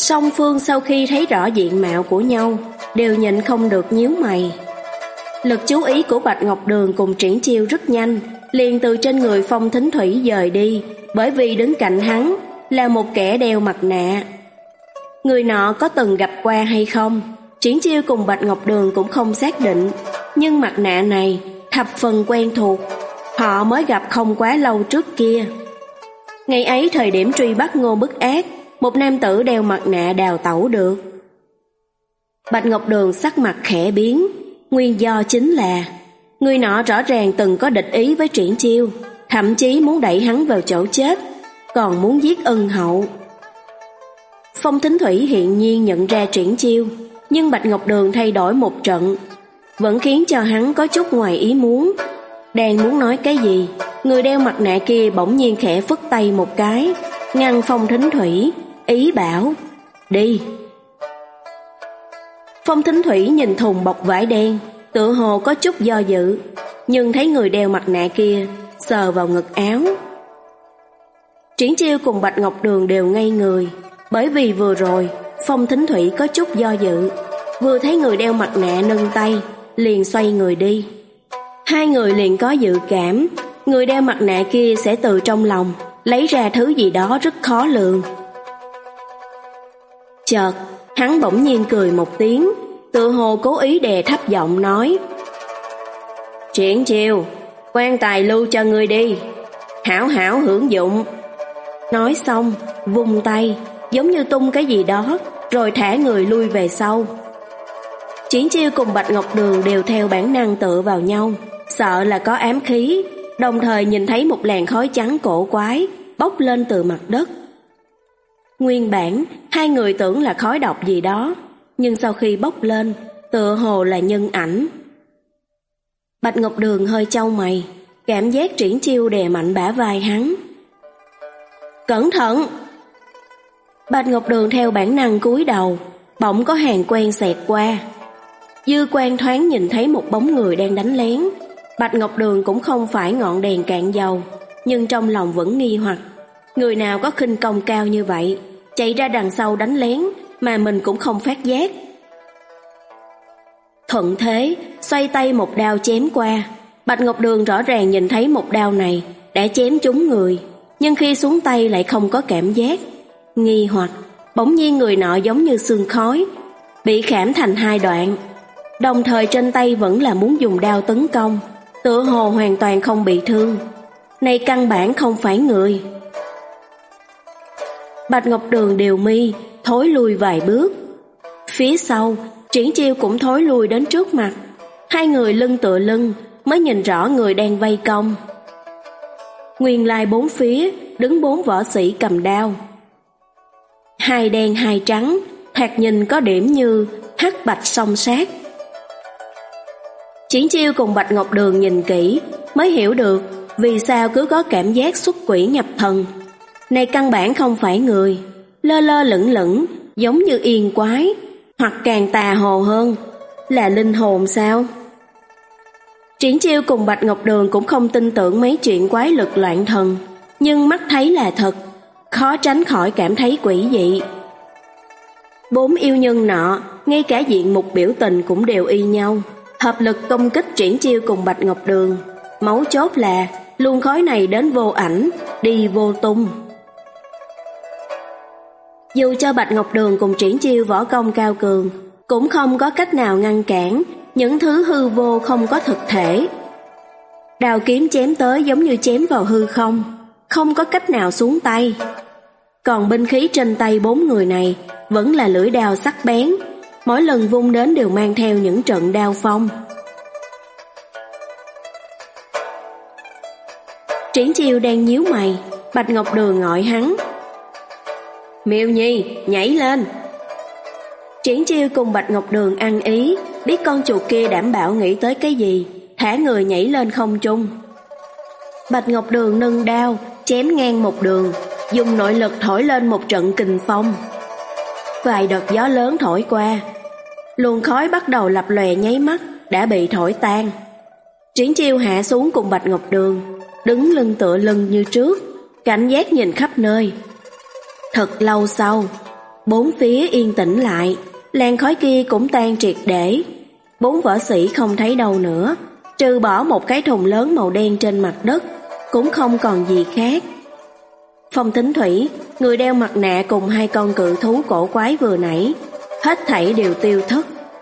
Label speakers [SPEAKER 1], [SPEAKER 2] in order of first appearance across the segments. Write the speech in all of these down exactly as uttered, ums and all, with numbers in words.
[SPEAKER 1] Song phương sau khi thấy rõ diện mạo của nhau, đều nhịn không được nhíu mày. Lực chú ý của Bạch Ngọc Đường cùng Triển Chiêu rất nhanh, liền từ trên người Phong Thính Thủy dời đi, bởi vì đứng cạnh hắn là một kẻ đeo mặt nạ. Người nọ có từng gặp qua hay không, Triển Chiêu cùng Bạch Ngọc Đường cũng không xác định, nhưng mặt nạ này thập phần quen thuộc, họ mới gặp không quá lâu trước kia. Ngày ấy thời điểm truy bắt Ngô Bức Ác, một nam tử đeo mặt nạ đào tẩu được. Bạch Ngọc Đường sắc mặt khẽ biến, nguyên do chính là người nọ rõ ràng từng có địch ý với Triển Chiêu, thậm chí muốn đẩy hắn vào chỗ chết, còn muốn giết ân hậu. Phong Thính Thủy hiện nhiên nhận ra Triển Chiêu, nhưng Bạch Ngọc Đường thay đổi một trận, vẫn khiến cho hắn có chút ngoài ý muốn. Đang muốn nói cái gì, người đeo mặt nạ kia bỗng nhiên khẽ phất tay một cái, ngăn Phong Thính Thủy, ý bảo, đi. Phong Thính Thủy nhìn thùng bọc vải đen, tựa hồ có chút do dự, nhưng thấy người đeo mặt nạ kia sờ vào ngực áo. Triển Chiêu cùng Bạch Ngọc Đường đều ngây người, bởi vì vừa rồi Phong Thính Thủy có chút do dự, vừa thấy người đeo mặt nạ nâng tay, liền xoay người đi. Hai người liền có dự cảm, người đeo mặt nạ kia sẽ từ trong lòng lấy ra thứ gì đó rất khó lường. Chợt, hắn bỗng nhiên cười một tiếng, tựa hồ cố ý đè thấp giọng nói: Triển Chiêu, quan tài lưu cho ngươi đi, hảo hảo hưởng dụng. Nói xong, vung tay, giống như tung cái gì đó, rồi thả người lui về sau. Triển Chiêu cùng Bạch Ngọc Đường đều theo bản năng tựa vào nhau, sợ là có ám khí, đồng thời nhìn thấy một làn khói trắng cổ quái bốc lên từ mặt đất. Nguyên bản, hai người tưởng là khói độc gì đó, nhưng sau khi bốc lên, tựa hồ là nhân ảnh. Bạch Ngọc Đường hơi chau mày, cảm giác Triển Chiêu đè mạnh bả vai hắn. Cẩn thận! Bạch Ngọc Đường theo bản năng cúi đầu, bỗng có hàng quen xẹt qua. Dư quan thoáng nhìn thấy một bóng người đang đánh lén. Bạch Ngọc Đường cũng không phải ngọn đèn cạn dầu, nhưng trong lòng vẫn nghi hoặc, người nào có khinh công cao như vậy, chạy ra đằng sau đánh lén mà mình cũng không phát giác. Thuận thế, xoay tay một đao chém qua. Bạch Ngọc Đường rõ ràng nhìn thấy một đao này đã chém trúng người, nhưng khi xuống tay lại không có cảm giác. Nghi hoặc, bỗng nhiên người nọ giống như sương khói, bị khảm thành hai đoạn, đồng thời trên tay vẫn là muốn dùng đao tấn công, tựa hồ hoàn toàn không bị thương. Này căn bản không phải người. Bạch Ngọc Đường điều mi, thối lui vài bước. Phía sau, Triển Chiêu cũng thối lui đến trước mặt. Hai người lưng tựa lưng mới nhìn rõ người đang vây công. Nguyên lai bốn phía đứng bốn võ sĩ cầm đao, hai đen hai trắng, thoạt nhìn có điểm như hắc bạch song sát. Triển Chiêu cùng Bạch Ngọc Đường nhìn kỹ mới hiểu được vì sao cứ có cảm giác xuất quỷ nhập thần. Này căn bản không phải người, lơ lơ lửng lửng giống như yên quái, hoặc càng tà hồ hơn là linh hồn sao? Triển Chiêu cùng Bạch Ngọc Đường cũng không tin tưởng mấy chuyện quái lực loạn thần, nhưng mắt thấy là thật, khó tránh khỏi cảm thấy quỷ dị. Bốn yêu nhân nọ, ngay cả diện mục biểu tình cũng đều y nhau, hợp lực công kích Triển Chiêu cùng Bạch Ngọc Đường. Mấu chốt là luồng khói này đến vô ảnh, đi vô tung. Dù cho Bạch Ngọc Đường cùng Triển Chiêu võ công cao cường, cũng không có cách nào ngăn cản những thứ hư vô không có thực thể. Đao kiếm chém tới giống như chém vào hư không, không có cách nào xuống tay. Còn binh khí trên tay bốn người này vẫn là lưỡi đao sắc bén, mỗi lần vung đến đều mang theo những trận đao phong. Triển Chiêu đang nhíu mày, Bạch Ngọc Đường gọi hắn: Miêu Nhi, nhảy lên. Triển Chiêu cùng Bạch Ngọc Đường ăn ý, biết con chuột kia đảm bảo nghĩ tới cái gì, thả người nhảy lên không trung. Bạch Ngọc Đường nâng đao, chém ngang một đường, dùng nội lực thổi lên một trận kình phong. Vài đợt gió lớn thổi qua, luồng khói bắt đầu lập lòe nháy mắt đã bị thổi tan. Triển Chiêu hạ xuống cùng Bạch Ngọc Đường, đứng lưng tựa lưng như trước, cảnh giác nhìn khắp nơi. Thật lâu sau, Bốn phía yên tĩnh lại, làn khói kia cũng tan triệt để. Bốn võ sĩ không thấy đâu nữa, trừ bỏ một cái thùng lớn màu đen trên mặt đất, cũng không còn gì khác. Phong Thính Thủy, người đeo mặt nạ cùng hai con cự thú cổ quái vừa nãy, hết thảy đều tiêu thất.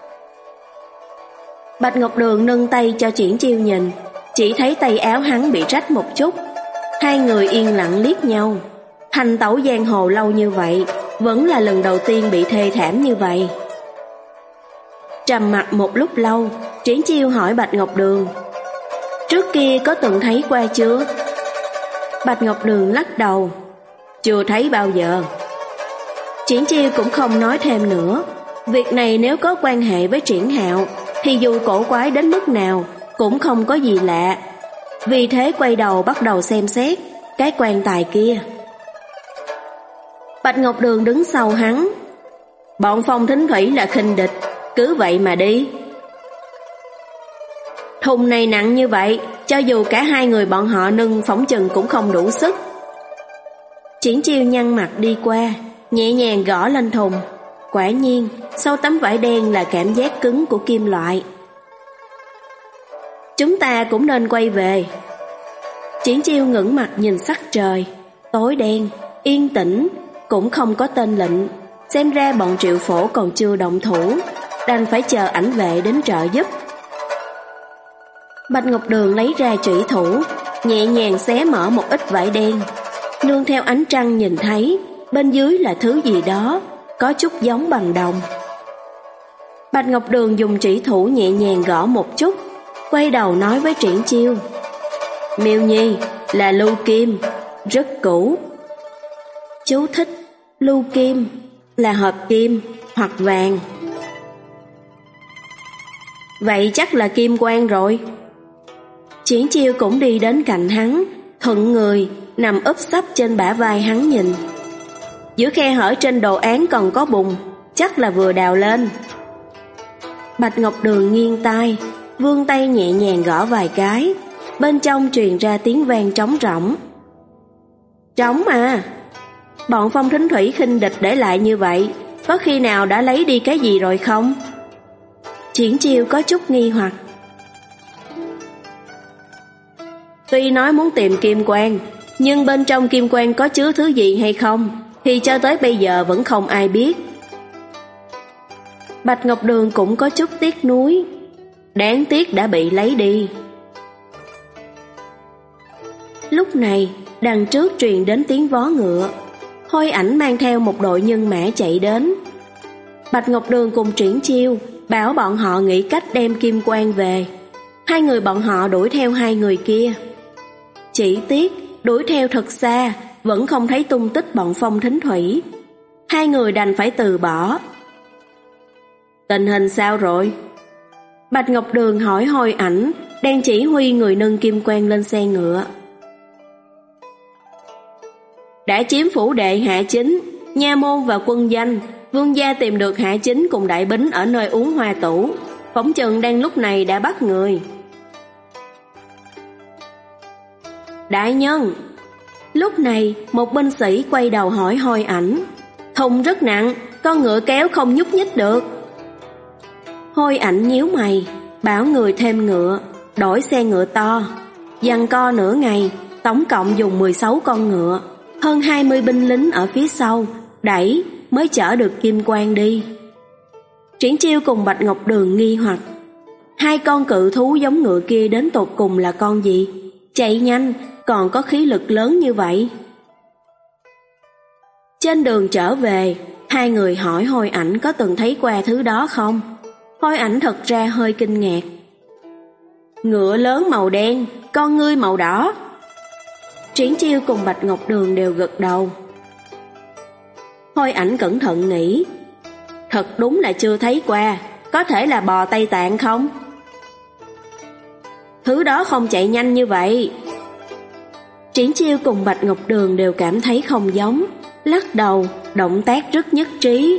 [SPEAKER 1] Bạch Ngọc Đường nâng tay cho Triển Chiêu nhìn, chỉ thấy tay áo hắn bị rách một chút. Hai người yên lặng liếc nhau. Hành tẩu giang hồ lâu như vậy, vẫn là lần đầu tiên bị thê thảm như vậy. Trầm mặc một lúc lâu, Triển Chiêu hỏi Bạch Ngọc Đường, trước kia có từng thấy qua chưa? Bạch Ngọc Đường lắc đầu, chưa thấy bao giờ. Triển Chiêu cũng không nói thêm nữa. Việc này nếu có quan hệ với Triển Hạo thì dù cổ quái đến mức nào cũng không có gì lạ. Vì thế quay đầu bắt đầu xem xét cái quan tài kia. Bạch Ngọc Đường đứng sau hắn, bọn Phong Thính Thủy là khinh địch, cứ vậy mà đi. Thùng này nặng như vậy, cho dù cả hai người bọn họ nâng phỏng chừng cũng không đủ sức. Triển Chiêu nhăn mặt đi qua, nhẹ nhàng gõ lên thùng. Quả nhiên, sau tấm vải đen là cảm giác cứng của kim loại. Chúng ta cũng nên quay về. Triển Chiêu ngẩng mặt nhìn sắc trời, tối đen, yên tĩnh, cũng không có tên lệnh. Xem ra bọn Triệu Phổ còn chưa động thủ, đành phải chờ ảnh vệ đến trợ giúp. Bạch Ngọc Đường lấy ra chủy thủ, nhẹ nhàng xé mở một ít vải đen. Nương theo ánh trăng nhìn thấy, bên dưới là thứ gì đó, có chút giống bằng đồng. Bạch Ngọc Đường dùng chủy thủ nhẹ nhàng gõ một chút, quay đầu nói với Triển Chiêu, Miêu Nhi, là lưu kim, rất cũ. Chú thích, lưu kim là hợp kim hoặc vàng. Vậy chắc là kim quang rồi. Triển Chiêu cũng đi đến cạnh hắn, thuận người, nằm úp sấp trên bả vai hắn nhìn. Giữa khe hở trên đồ án còn có bùn, chắc là vừa đào lên. Bạch Ngọc Đường nghiêng tai, vươn tay nhẹ nhàng gõ vài cái, bên trong truyền ra tiếng vang trống rỗng. Trống à? Bọn Phong Thính Thủy khinh địch để lại như vậy, có khi nào đã lấy đi cái gì rồi không? Triển Chiêu có chút nghi hoặc. Tuy nói muốn tìm kim quang, nhưng bên trong kim quang có chứa thứ gì hay không thì cho tới bây giờ vẫn không ai biết. Bạch Ngọc Đường cũng có chút tiếc nuối, đáng tiếc đã bị lấy đi. Lúc này, đằng trước truyền đến tiếng vó ngựa, Hôi Ảnh mang theo một đội nhân mã chạy đến. Bạch Ngọc Đường cùng Triển Chiêu bảo bọn họ nghĩ cách đem kim quang về. Hai người bọn họ đuổi theo hai người kia. Chỉ tiếc đuổi theo thật xa, vẫn không thấy tung tích bọn Phong Thính Thủy. Hai người đành phải từ bỏ. Tình hình sao rồi? Bạch Ngọc Đường hỏi Hôi Ảnh, đang chỉ huy người nâng kim quang lên xe ngựa. Đã chiếm phủ đệ Hạ Chính, nha môn và quân danh. Vương gia tìm được Hạ Chính cùng đại bính ở nơi uống hoa tủ, phỏng chừng đang lúc này đã bắt người. Đại nhân! Lúc này một binh sĩ quay đầu hỏi Hôi Ảnh, thùng rất nặng, con ngựa kéo không nhúc nhích được. Hôi Ảnh nhíu mày, bảo người thêm ngựa, đổi xe ngựa to. Giằng co nửa ngày, tổng cộng dùng mười sáu con ngựa, hơn hai mươi binh lính ở phía sau đẩy mới chở được kim quang đi. Triển Chiêu cùng Bạch Ngọc Đường nghi hoặc, hai con cự thú giống ngựa kia đến tột cùng là con gì? Chạy nhanh, còn có khí lực lớn như vậy. Trên đường trở về, hai người hỏi Hôi Ảnh có từng thấy qua thứ đó không? Hôi Ảnh thật ra hơi kinh ngạc. Ngựa lớn màu đen, con ngươi màu đỏ. Triển Chiêu cùng Bạch Ngọc Đường đều gật đầu. Hôi Ảnh cẩn thận nghĩ, thật đúng là chưa thấy qua, có thể là bò Tây Tạng không? Thứ đó không chạy nhanh như vậy. Triển Chiêu cùng Bạch Ngọc Đường đều cảm thấy không giống, lắc đầu, động tác rất nhất trí.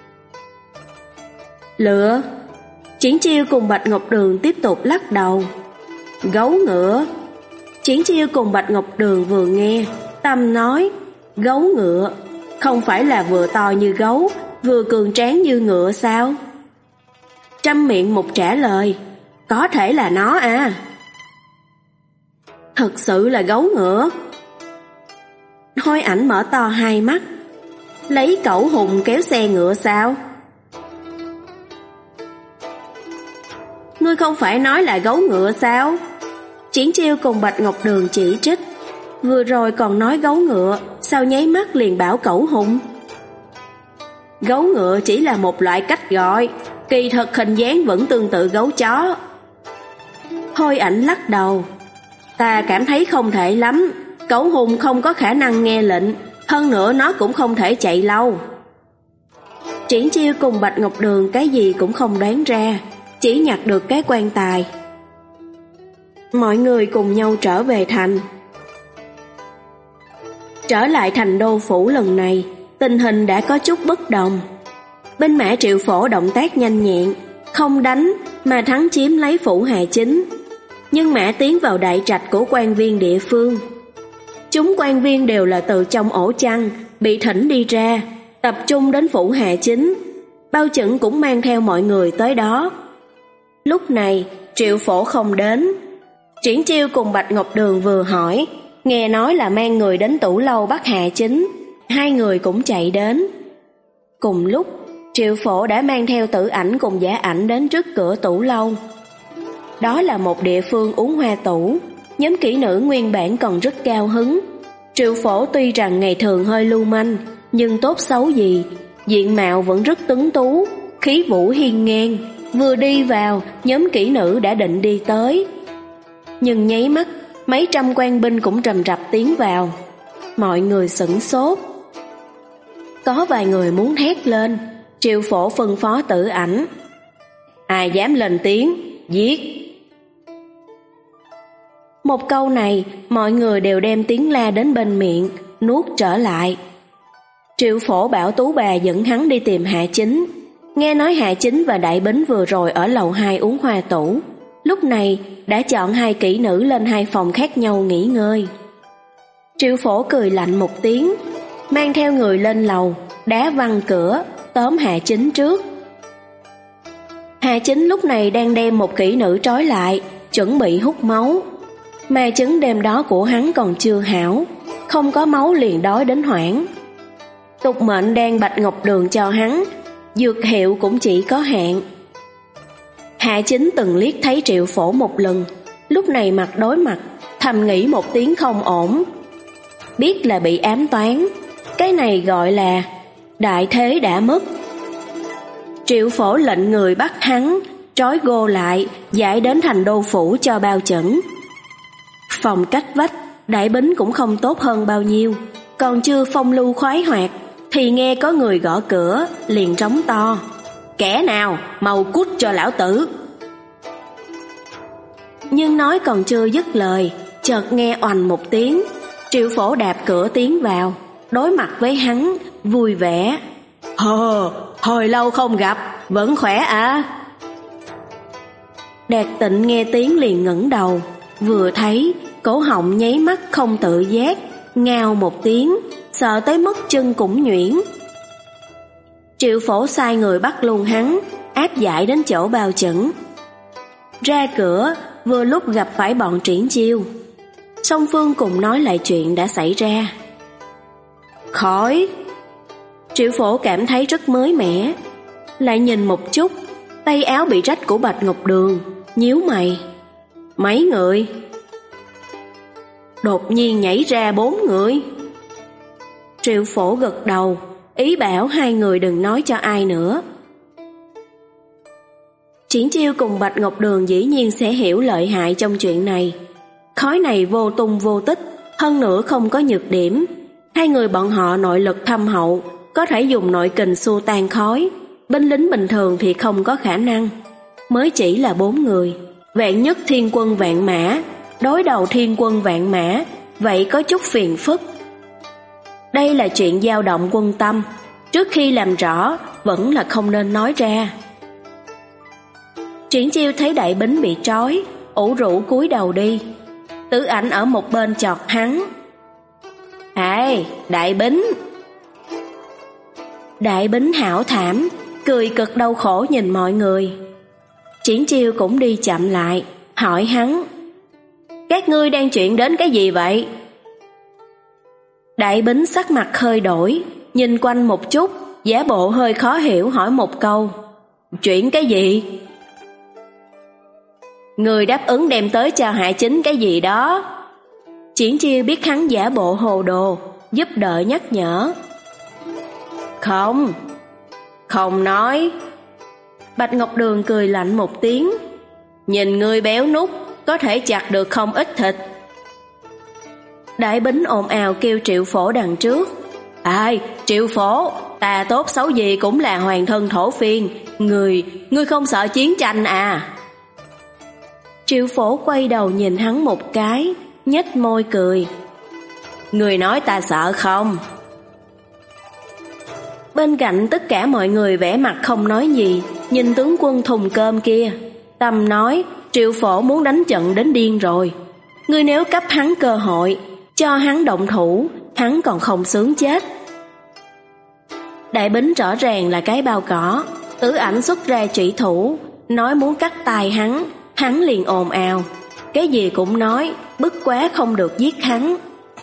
[SPEAKER 1] Lựa. Triển Chiêu cùng Bạch Ngọc Đường tiếp tục lắc đầu. Gấu ngựa. Triển Chiêu cùng Bạch Ngọc Đường vừa nghe, tâm nói, gấu ngựa, không phải là vừa to như gấu, vừa cường tráng như ngựa sao? Trăm miệng một trả lời, có thể là nó à. Thật sự là gấu ngựa. Hôi Ảnh mở to hai mắt, lấy cẩu hùng kéo xe ngựa sao? Ngươi không phải nói là gấu ngựa sao? Triển Chiêu cùng Bạch Ngọc Đường chỉ trích, vừa rồi còn nói gấu ngựa, sao nháy mắt liền bảo cẩu hùng? Gấu ngựa chỉ là một loại cách gọi, kỳ thật hình dáng vẫn tương tự gấu chó. Hôi Ảnh lắc đầu, ta cảm thấy không thể lắm, cẩu hùng không có khả năng nghe lệnh, hơn nữa nó cũng không thể chạy lâu. Triển Chiêu cùng Bạch Ngọc Đường cái gì cũng không đoán ra, chỉ nhặt được cái quan tài. Mọi người cùng nhau trở về thành. Trở lại thành đô phủ lần này, tình hình đã có chút bất đồng. Binh mã Triệu Phổ động tác nhanh nhẹn, không đánh mà thắng chiếm lấy phủ Hà Chính. Nhưng mã tiến vào đại trạch của quan viên địa phương. Chúng quan viên đều là từ trong ổ chăn bị thỉnh đi ra, tập trung đến phủ Hà Chính. Bao Chẩn cũng mang theo mọi người tới đó. Lúc này Triệu Phổ không đến. Triển Chiêu cùng Bạch Ngọc Đường vừa hỏi, nghe nói là mang người đến Tủ Lâu bắt Hà Chính, hai người cũng chạy đến. Cùng lúc, Triệu Phổ đã mang theo Tử Ảnh cùng Giả Ảnh đến trước cửa Tủ Lâu. Đó là một địa phương uống hoa tủ, nhóm kỹ nữ nguyên bản còn rất cao hứng. Triệu Phổ tuy rằng ngày thường hơi lưu manh, nhưng tốt xấu gì, diện mạo vẫn rất tuấn tú, khí vũ hiên ngang. Vừa đi vào, nhóm kỹ nữ đã định đi tới. Nhưng nháy mắt, mấy trăm quan binh cũng rầm rập tiến vào. Mọi người sửng sốt. Có vài người muốn hét lên. Triệu Phổ phân phó Tử Ảnh, ai dám lên tiếng, giết. Một câu này, mọi người đều đem tiếng la đến bên miệng, nuốt trở lại. Triệu Phổ bảo Tú Bà dẫn hắn đi tìm Hạ Chính. Nghe nói Hạ Chính và Đại Bính vừa rồi ở lầu hai uống hoa tủ, lúc này đã chọn hai kỹ nữ lên hai phòng khác nhau nghỉ ngơi. Triệu Phổ cười lạnh một tiếng, mang theo người lên lầu, đá văng cửa, tóm Hạ Chính trước. Hạ Chính lúc này đang đem một kỹ nữ trói lại, chuẩn bị hút máu. Mà chứng đêm đó của hắn còn chưa hảo, không có máu liền đói đến hoảng. Tục mệnh đang Bạch Ngọc Đường cho hắn, dược hiệu cũng chỉ có hạn. Hạ Chính từng liếc thấy Triệu Phổ một lần, lúc này mặt đối mặt, thầm nghĩ một tiếng không ổn. Biết là bị ám toán, cái này gọi là đại thế đã mất. Triệu Phổ lệnh người bắt hắn, trói gô lại, giải đến thành đô phủ cho Bao Chẩn. Phòng cách vách, Đại Bính cũng không tốt hơn bao nhiêu, còn chưa phong lưu khoái hoạt, thì nghe có người gõ cửa, liền trống to, kẻ nào, mau cút cho lão tử. Nhưng nói còn chưa dứt lời, chợt nghe oành một tiếng, Triệu Phổ đạp cửa tiến vào, đối mặt với hắn, vui vẻ. Hờ, hồi lâu không gặp, vẫn khỏe à? Đạt Tịnh nghe tiếng liền ngẩng đầu, vừa thấy, cổ họng nháy mắt không tự giác, ngao một tiếng, sợ tới mức chân cũng nhuyễn. Triệu Phổ sai người bắt luôn hắn, áp giải đến chỗ Bao Chẩn. Ra cửa, vừa lúc gặp phải bọn Triển Chiêu. Song phương cùng nói lại chuyện đã xảy ra. Khỏi. Triệu Phổ cảm thấy rất mới mẻ, lại nhìn một chút tay áo bị rách của Bạch Ngọc Đường, nhíu mày. Mấy người? Đột nhiên nhảy ra bốn người. Triệu Phổ gật đầu, ý bảo hai người đừng nói cho ai nữa. Triển Chiêu cùng Bạch Ngọc Đường dĩ nhiên sẽ hiểu lợi hại trong chuyện này. Khói này vô tung vô tích, hơn nữa không có nhược điểm. Hai người bọn họ nội lực thâm hậu, có thể dùng nội kình xua tan khói. Binh lính bình thường thì không có khả năng. Mới chỉ là bốn người, vạn nhất thiên quân vạn mã, đối đầu thiên quân vạn mã, vậy có chút phiền phức. Đây là chuyện dao động quân tâm, trước khi làm rõ vẫn là không nên nói ra. Triển Chiêu thấy Đại Bính bị trói, ủ rũ cúi đầu đi. Tử Ảnh ở một bên chọt hắn. Ê, Đại Bính! Đại Bính hảo thảm, cười cực đau khổ nhìn mọi người. Triển Chiêu cũng đi chậm lại, hỏi hắn: Các ngươi đang chuyện đến cái gì vậy? Đại Bính sắc mặt hơi đổi, nhìn quanh một chút, giả bộ hơi khó hiểu hỏi một câu: Chuyện cái gì? Người đáp ứng đem tới cho Hạ Chính cái gì đó. Triển Chiêu biết hắn giả bộ hồ đồ, giúp đỡ nhắc nhở. Không, không nói. Bạch Ngọc Đường cười lạnh một tiếng. Nhìn ngươi béo nút, có thể chặt được không ít thịt. Đại Bính ồn ào kêu Triệu Phổ đằng trước: Ai, Triệu Phổ, ta tốt xấu gì cũng là hoàng thân thổ phiên, Ngươi, ngươi không sợ chiến tranh à? Triệu Phổ quay đầu nhìn hắn một cái, nhếch môi cười. Ngươi nói ta sợ không? Bên cạnh tất cả mọi người vẻ mặt không nói gì, nhìn tướng quân thùng cơm kia. Tâm nói, Triệu Phổ muốn đánh trận đến điên rồi. Ngươi nếu cấp hắn cơ hội, cho hắn động thủ, hắn còn không sướng chết. Đại Bính rõ ràng là cái bao cỏ. Tử Ảnh xuất ra trụy thủ, nói muốn cắt tay hắn, hắn liền ồn ào. Cái gì cũng nói, bức quá không được giết hắn.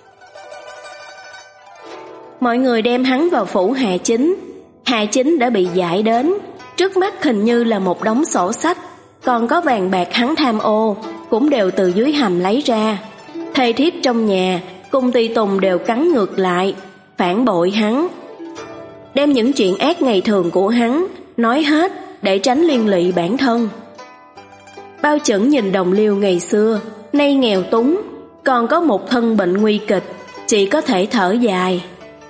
[SPEAKER 1] Mọi người đem hắn vào phủ Hạ Chính. Hạ Chính đã bị giải đến, trước mắt hình như là một đống sổ sách, còn có vàng bạc hắn tham ô, cũng đều từ dưới hầm lấy ra. Thầy thiếp trong nhà, cùng tùy tùng đều cắn ngược lại, phản bội hắn. Đem những chuyện ác ngày thường của hắn nói hết để tránh liên lụy bản thân. Bao Chẩn nhìn đồng liêu ngày xưa, nay nghèo túng, còn có một thân bệnh nguy kịch, chỉ có thể thở dài.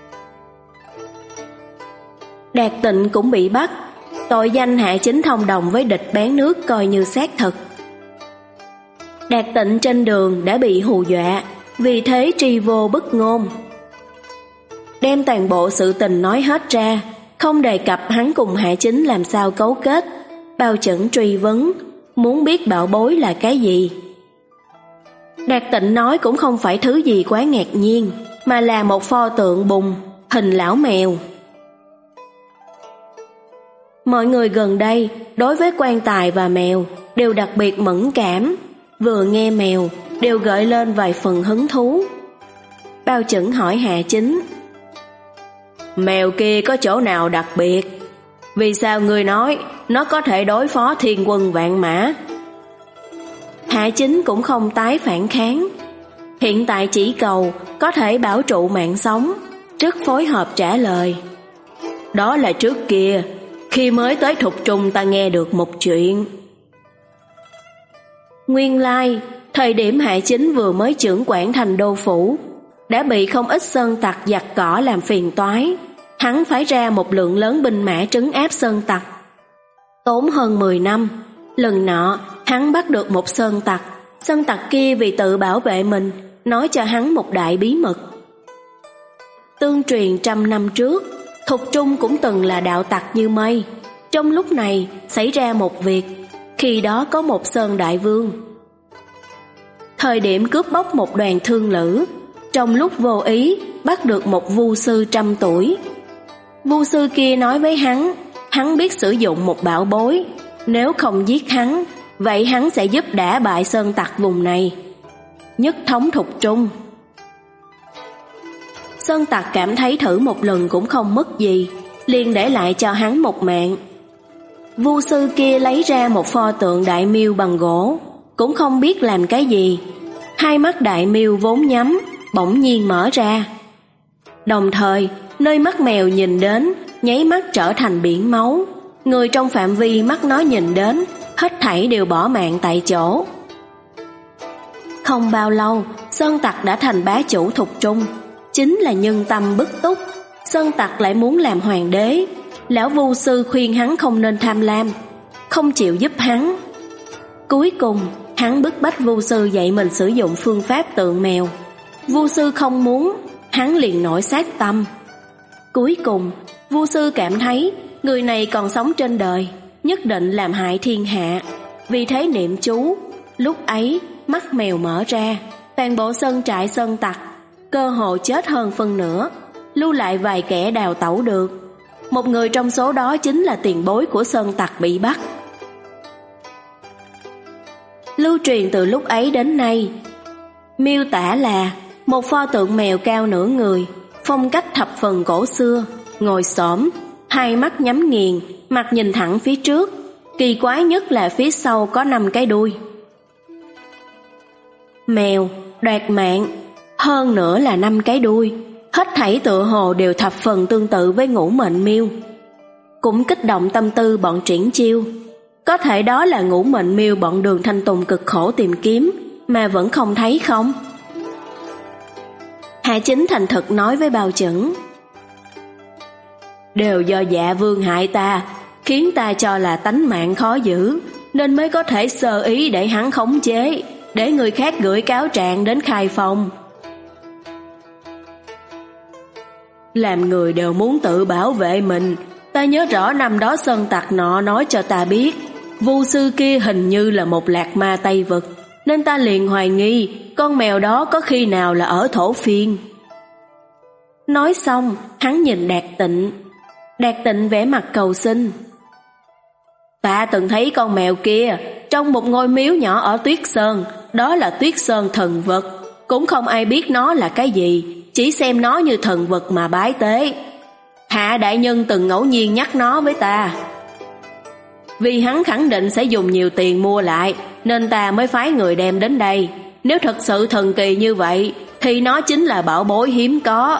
[SPEAKER 1] Đạt Tịnh cũng bị bắt, tội danh Hạ Chính thông đồng với địch bán nước coi như xác thực. Đạt Tịnh trên đường đã bị hù dọa, vì thế tri vô bất ngôn. Đem toàn bộ sự tình nói hết ra, không đề cập hắn cùng Hạ Chính làm sao cấu kết. Bao Chẩn truy vấn, muốn biết bảo bối là cái gì. Đạt Tịnh nói cũng không phải thứ gì quá ngạc nhiên, mà là một pho tượng bùn, hình lão mèo. Mọi người gần đây đối với quan tài và mèo đều đặc biệt mẫn cảm, vừa nghe mèo đều gợi lên vài phần hứng thú. Bao Chẩn hỏi Hạ Chính: Mèo kia có chỗ nào đặc biệt? Vì sao ngươi nói nó có thể đối phó thiên quân vạn mã? Hạ Chính cũng không tái phản kháng, hiện tại chỉ cầu có thể bảo trụ mạng sống, rất phối hợp trả lời. Đó là trước kia, khi mới tới Thục Trung ta nghe được một chuyện. Nguyên lai, thời điểm Hạ Chính vừa mới trưởng quản thành đô phủ, đã bị không ít sơn tặc giặt cỏ làm phiền toái. Hắn phái ra một lượng lớn binh mã trấn áp sơn tặc. Tốn hơn mười năm, lần nọ hắn bắt được một sơn tặc. Sơn tặc kia vì tự bảo vệ mình, nói cho hắn một đại bí mật. Tương truyền trăm năm trước, Thục Trung cũng từng là đạo tặc như mây. Trong lúc này xảy ra một việc, khi đó có một sơn đại vương. Thời điểm cướp bóc một đoàn thương lữ, trong lúc vô ý bắt được một vu sư trăm tuổi. Vu sư kia nói với hắn, hắn biết sử dụng một bảo bối, nếu không giết hắn, vậy hắn sẽ giúp đả bại sơn tặc vùng này, nhất thống Thục Trung. Sơn tặc cảm thấy thử một lần cũng không mất gì, liền để lại cho hắn một mạng. Vu sư kia lấy ra một pho tượng đại miêu bằng gỗ, cũng không biết làm cái gì. Hai mắt đại miêu vốn nhắm, bỗng nhiên mở ra. Đồng thời, nơi mắt mèo nhìn đến, nháy mắt trở thành biển máu. Người trong phạm vi mắt nó nhìn đến, hết thảy đều bỏ mạng tại chỗ. Không bao lâu, sơn tặc đã thành bá chủ Thục Trung, chính là nhân tâm bức túc. Sơn tặc lại muốn làm hoàng đế. Lão vu sư khuyên hắn không nên tham lam, không chịu giúp hắn. Cuối cùng, hắn bức bách vu sư dạy mình sử dụng phương pháp tượng mèo. Vu sư không muốn, hắn liền nổi sát tâm. Cuối cùng, vu sư cảm thấy người này còn sống trên đời, nhất định làm hại thiên hạ. Vì thế niệm chú, lúc ấy mắt mèo mở ra, toàn bộ sơn trại sơn tặc cơ hồ chết hơn phân nửa, lưu lại vài kẻ đào tẩu được. một người trong số đó chính là tiền bối của sơn tặc bị bắt. Lưu truyền từ lúc ấy đến nay, miêu tả là một pho tượng mèo cao nửa người, phong cách thập phần cổ xưa, ngồi xổm, hai mắt nhắm nghiền, mặt nhìn thẳng phía trước, kỳ quái nhất là phía sau có năm cái đuôi. Mèo, đoạt mạng, hơn nữa là năm cái đuôi, hết thảy tựa hồ đều thập phần tương tự với ngũ mệnh miêu. Cũng kích động tâm tư bọn Triển Chiêu. Có thể đó là ngũ mệnh miêu bọn Đường Thanh Tùng cực khổ tìm kiếm mà vẫn không thấy không? Hạ Chính thành thực nói với Bao Chẩn: đều do Dạ Vương hại ta, khiến ta cho là tánh mạng khó giữ, nên mới có thể sơ ý để hắn khống chế, để người khác gửi cáo trạng đến khai phòng. Làm người đều muốn tự bảo vệ mình. Ta nhớ rõ năm đó sơn tặc nọ nói cho ta biết, vu sư kia hình như là một lạc ma Tây Vực, nên ta liền hoài nghi con mèo đó có khi nào là ở Thổ Phiên. Nói xong, hắn nhìn Đạt Tịnh. Đạt Tịnh vẻ mặt cầu xin: ta từng thấy con mèo kia trong một ngôi miếu nhỏ ở Tuyết Sơn, đó là Tuyết Sơn thần vật, cũng không ai biết nó là cái gì, chỉ xem nó như thần vật mà bái tế. Hạ đại nhân từng ngẫu nhiên nhắc nó với ta. Vì hắn khẳng định sẽ dùng nhiều tiền mua lại, nên ta mới phái người đem đến đây. Nếu thật sự thần kỳ như vậy, thì nó chính là bảo bối hiếm có.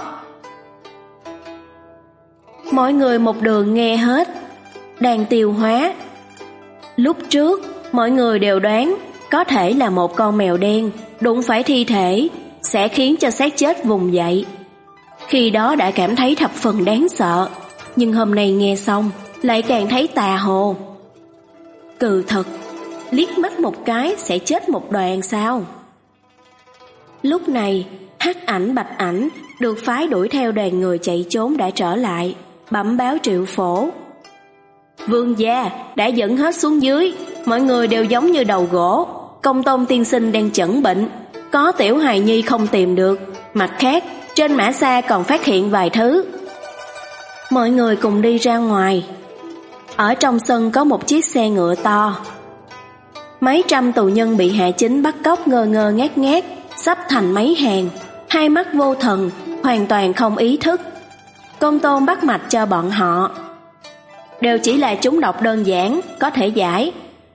[SPEAKER 1] Mọi người một đường nghe hết. Đàn tiêu hóa. Lúc trước, mọi người đều đoán có thể là một con mèo đen đụng phải thi thể sẽ khiến cho xác chết vùng dậy. Khi đó đã cảm thấy thập phần đáng sợ, nhưng hôm nay nghe xong lại càng thấy tà hồ. Cừ thật, liếc mắt một cái sẽ chết một đoàn sao? Lúc này, Hắc Ảnh Bạch Ảnh được phái đuổi theo đoàn người chạy trốn đã trở lại, bẩm báo Triệu Phổ: vương gia đã dẫn hết xuống dưới, mọi người đều giống như đầu gỗ. Công tôn tiên sinh đang chẩn bệnh, có tiểu hài nhi không tìm được. Mặt khác, trên mã xa còn phát hiện vài thứ. Mọi người cùng đi ra ngoài. Ở trong sân có một chiếc xe ngựa to. Mấy trăm tù nhân bị Hạ Chính bắt cóc ngơ ngơ ngác ngác, sắp thành mấy hàng, hai mắt vô thần, hoàn toàn không ý thức. Công tôn bắt mạch cho bọn họ. Đều chỉ là trúng độc đơn giản, có thể giải.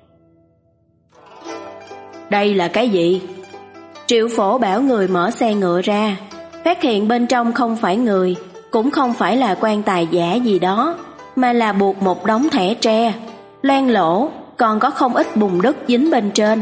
[SPEAKER 1] Đây là cái gì? Triệu Phổ bảo người mở xe ngựa ra, phát hiện bên trong không phải người, cũng không phải là quan tài giả gì đó, mà là buộc một đống thẻ tre, loang lỗ, còn có không ít bùn đất dính bên trên.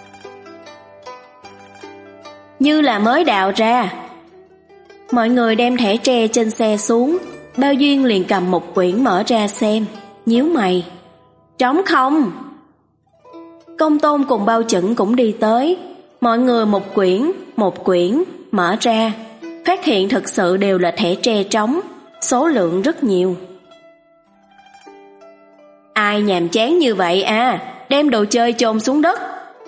[SPEAKER 1] Như là mới đào ra. Mọi người đem thẻ tre trên xe xuống, Bao Duyên liền cầm một quyển mở ra xem, nhíu mày: trống không. Công tôn cùng Bao Chẩn cũng đi tới. Mọi người một quyển, một quyển, mở ra, phát hiện thực sự đều là thẻ tre trống, số lượng rất nhiều. Ai nhàm chán như vậy à, đem đồ chơi chôn xuống đất.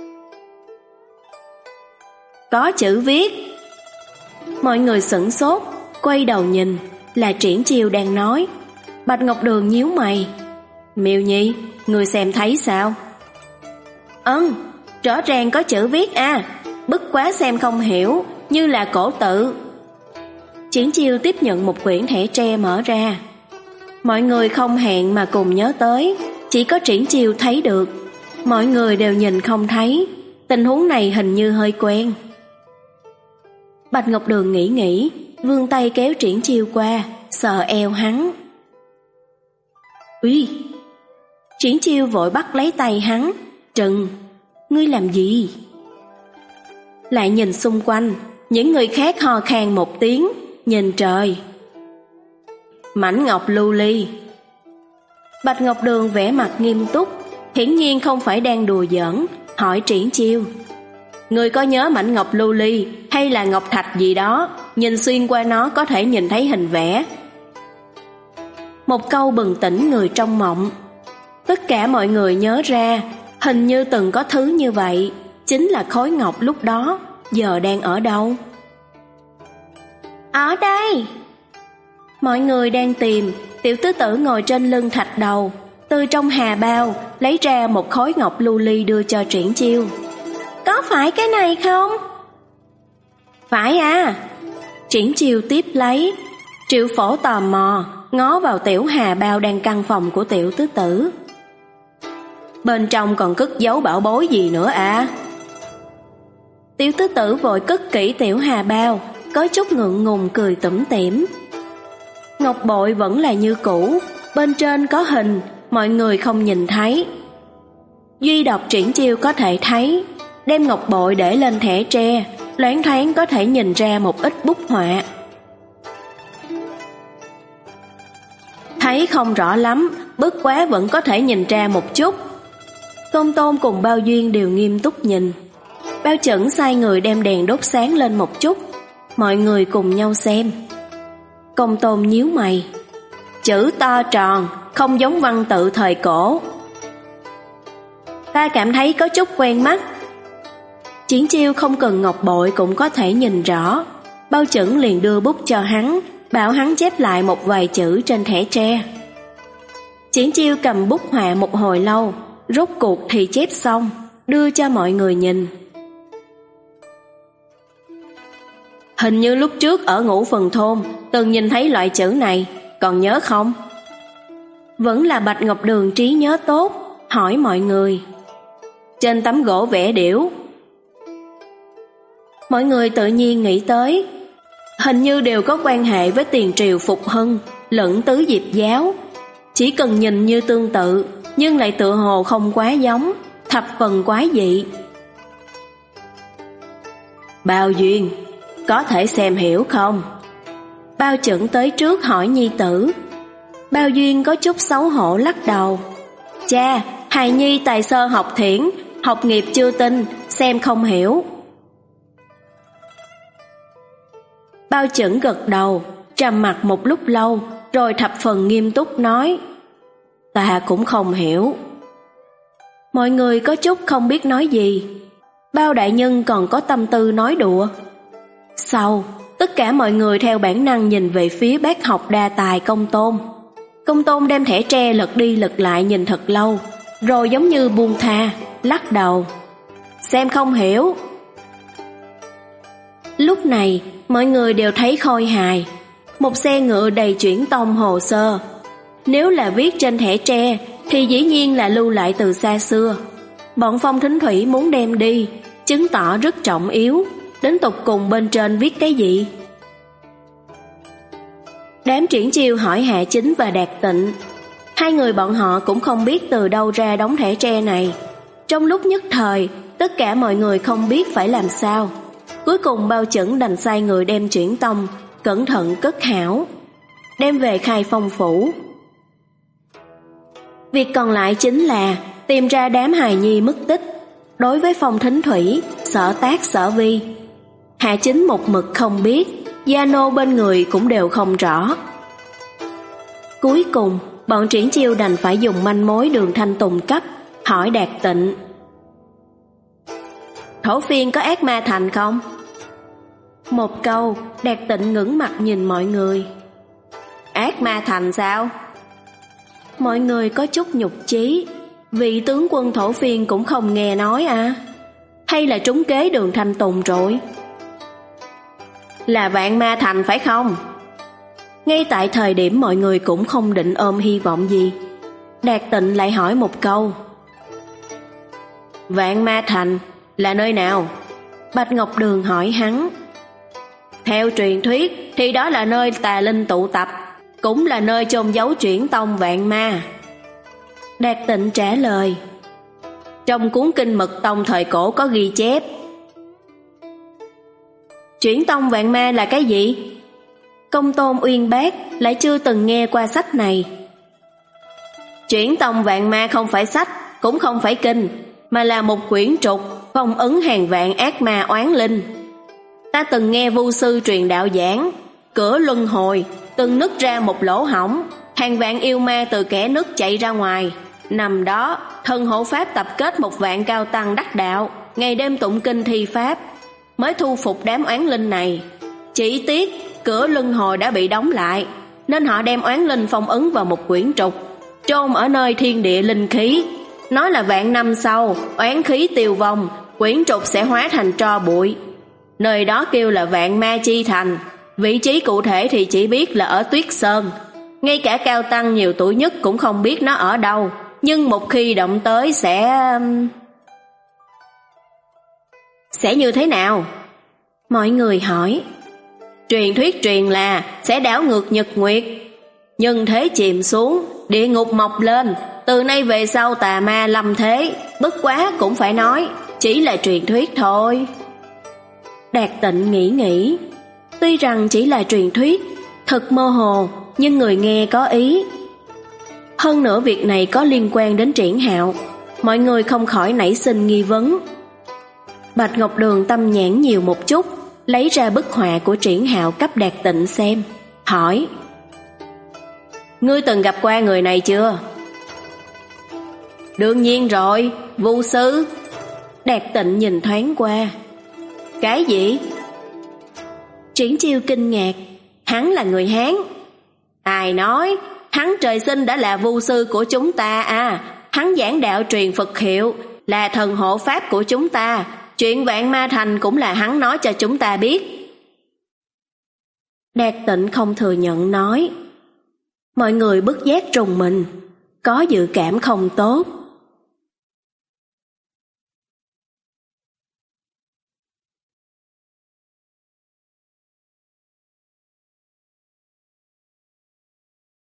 [SPEAKER 1] Có chữ viết. Mọi người sửng sốt, quay đầu nhìn, là Triển Chiêu đang nói. Bạch Ngọc Đường nhíu mày: Miêu Nhi, người xem thấy sao? Ừm, rõ ràng có chữ viết à, bức quá xem không hiểu, như là cổ tự. Triển Chiêu tiếp nhận một quyển thẻ tre mở ra. Mọi người không hẹn mà cùng nhớ tới, chỉ có Triển Chiêu thấy được. Mọi người đều nhìn không thấy, tình huống này hình như hơi quen. Bạch Ngọc Đường nghĩ nghĩ, vươn tay kéo Triển Chiêu qua, sờ eo hắn. Uy! Triển Chiêu vội bắt lấy tay hắn, trừng: ngươi làm gì? Lại nhìn xung quanh, những người khác ho khan một tiếng, nhìn trời. Mảnh ngọc lưu ly. Bạch Ngọc Đường vẻ mặt nghiêm túc, hiển nhiên không phải đang đùa giỡn, hỏi Triển Chiêu: ngươi có nhớ mảnh ngọc lưu ly hay là ngọc thạch gì đó, nhìn xuyên qua nó có thể nhìn thấy hình vẽ? Một câu bừng tỉnh người trong mộng. Tất cả mọi người nhớ ra, hình như từng có thứ như vậy, chính là khối ngọc lúc đó, giờ đang ở đâu? Ở đây! Mọi người đang tìm, Tiểu tứ tử ngồi trên lưng thạch đầu, từ trong hà bao lấy ra một khối ngọc lưu ly đưa cho Triển Chiêu. Có phải cái này không? Phải à. Triển Chiêu tiếp lấy. Triệu Phổ tò mò ngó vào tiểu hà bao đang căn phòng của tiểu tứ tử. Bên trong còn cất giấu bảo bối gì nữa à? Tiểu tứ tử vội cất kỹ tiểu hà bao, có chút ngượng ngùng cười tủm tỉm. Ngọc bội vẫn là như cũ, bên trên có hình, mọi người không nhìn thấy. Duy độc Triển Chiêu có thể thấy, đem ngọc bội để lên thẻ tre, loáng thoáng có thể nhìn ra một ít bút họa. Thấy không rõ lắm, bất quá vẫn có thể nhìn ra một chút. Công Tôn cùng Bao Duyên đều nghiêm túc nhìn. Bao Chẩn sai người đem đèn đốt sáng lên một chút, mọi người cùng nhau xem. Công Tôn nhíu mày. Chữ to tròn, không giống văn tự thời cổ. Ta cảm thấy có chút quen mắt. Triển Chiêu không cần ngọc bội cũng có thể nhìn rõ. Bao Chẩn liền đưa bút cho hắn, bảo hắn chép lại một vài chữ trên thẻ tre. Triển Chiêu cầm bút họa một hồi lâu, rốt cuộc thì chép xong, đưa cho mọi người nhìn. Hình như lúc trước ở Ngũ Phần Thôn từng nhìn thấy loại chữ này, còn nhớ không? Vẫn là Bạch Ngọc Đường trí nhớ tốt, hỏi mọi người. Trên tấm gỗ vẽ điểu. Mọi người tự nhiên nghĩ tới, hình như đều có quan hệ với tiền triều Phục Hưng, lẫn tứ diệp giáo. Chỉ cần nhìn như tương tự, nhưng lại tựa hồ không quá giống, thập phần quái dị. Bao Duyên, có thể xem hiểu không? Bao Chẩn tới trước hỏi nhi tử. Bao Duyên có chút xấu hổ lắc đầu. Cha, hài nhi tài sơ học thiển, học nghiệp chưa tinh, xem không hiểu. Bao Chẩn gật đầu, trầm mặc một lúc lâu, rồi thập phần nghiêm túc nói. Ta cũng không hiểu. Mọi người có chút không biết nói gì. Bao đại nhân còn có tâm tư nói đùa. Sau, tất cả mọi người theo bản năng nhìn về phía bác học đa tài Công Tôn. Công Tôn đem thẻ tre lật đi lật lại nhìn thật lâu, rồi giống như buông tha, lắc đầu. Xem không hiểu. Lúc này, mọi người đều thấy khôi hài. Một xe ngựa đầy chuyển tông hồ sơ. Nếu là viết trên thẻ tre, thì dĩ nhiên là lưu lại từ xa xưa. Bọn Phong Thính Thủy muốn đem đi, chứng tỏ rất trọng yếu. Đến tục cùng bên trên viết cái gì? Đám Triển Chiêu hỏi Hạ Chính và Đạt Tịnh. Hai người bọn họ cũng không biết từ đâu ra đống thẻ tre này. Trong lúc nhất thời, tất cả mọi người không biết phải làm sao. Cuối cùng Bao Chẩn đành sai người đem chuyển tông, cẩn thận cất hảo, đem về Khai Phong phủ. Việc còn lại chính là tìm ra đám hài nhi mất tích. Đối với Phong Thính Thủy, Sở Tác, Sở Vi, Hạ Chính một mực không biết, gia nô bên người cũng đều không rõ. Cuối cùng, bọn Triển Chiêu đành phải dùng manh mối Đường Thanh Tùng cấp, hỏi Đạt Tịnh. Thổ phiên có ác ma thành không? Một câu, Đạt Tịnh ngẩng mặt nhìn mọi người. Ác ma thành sao? Mọi người có chút nhục chí. Vị tướng quân Thổ phiên cũng không nghe nói à? Hay là trúng kế Đường Thanh Tùng rồi? Là Vạn Ma Thành phải không? Ngay tại thời điểm mọi người cũng không định ôm hy vọng gì, Đạt Tịnh lại hỏi một câu. Vạn Ma Thành là nơi nào? Bạch Ngọc Đường hỏi hắn. Theo truyền thuyết thì đó là nơi tà linh tụ tập, cũng là nơi chôn giấu chuyển tông vạn ma. Đạt Tịnh trả lời. Trong cuốn kinh Mật Tông thời cổ có ghi chép. Chuyển tông vạn ma là cái gì? Công Tôn uyên bác lại chưa từng nghe qua sách này. Chuyển tông vạn ma không phải sách, cũng không phải kinh, mà là một quyển trục phong ấn hàng vạn ác ma oán linh. Ta từng nghe vu sư truyền đạo giảng, cửa luân hồi từng nứt ra một lỗ hổng, hàng vạn yêu ma từ kẻ nứt chạy ra ngoài. Nằm đó, thần hộ pháp tập kết một vạn cao tăng đắc đạo, ngày đêm tụng kinh thi pháp, mới thu phục đám oán linh này. Chỉ tiếc cửa luân hồi đã bị đóng lại, nên họ đem oán linh phong ấn vào một quyển trục, chôn ở nơi thiên địa linh khí. Nói là vạn năm sau, oán khí tiêu vong, quyển trục sẽ hóa thành tro bụi. Nơi đó kêu là Vạn Ma Chi Thành, vị trí cụ thể thì chỉ biết là ở Tuyết Sơn. Ngay cả cao tăng nhiều tuổi nhất cũng không biết nó ở đâu, nhưng một khi động tới sẽ... Sẽ như thế nào? Mọi người hỏi. Truyền thuyết truyền là sẽ đảo ngược nhật nguyệt, nhân thế chìm xuống, địa ngục mọc lên, từ nay về sau tà ma lâm thế, bất quá cũng phải nói, chỉ là truyền thuyết thôi. Đạt Tịnh nghĩ nghĩ, tuy rằng chỉ là truyền thuyết, thật mơ hồ, nhưng người nghe có ý. Hơn nữa việc này có liên quan đến Triển Hạo, mọi người không khỏi nảy sinh nghi vấn. Bạch Ngọc Đường tâm nhãn nhiều một chút, lấy ra bức họa của Triển Hạo cấp Đạt Tịnh xem, hỏi: Ngươi từng gặp qua người này chưa? Đương nhiên rồi, Vu sư. Đạt Tịnh nhìn thoáng qua. Cái gì? Triển Chiêu kinh ngạc, hắn là người Hán. Ai nói, hắn trời sinh đã là vu sư của chúng ta à, hắn giảng đạo truyền Phật hiệu, là thần hộ pháp của chúng ta, chuyện Vạn Ma Thành cũng là hắn nói cho chúng ta biết. Đạt Tịnh không thừa nhận nói. Mọi người bất giác trùng mình, có dự cảm không tốt.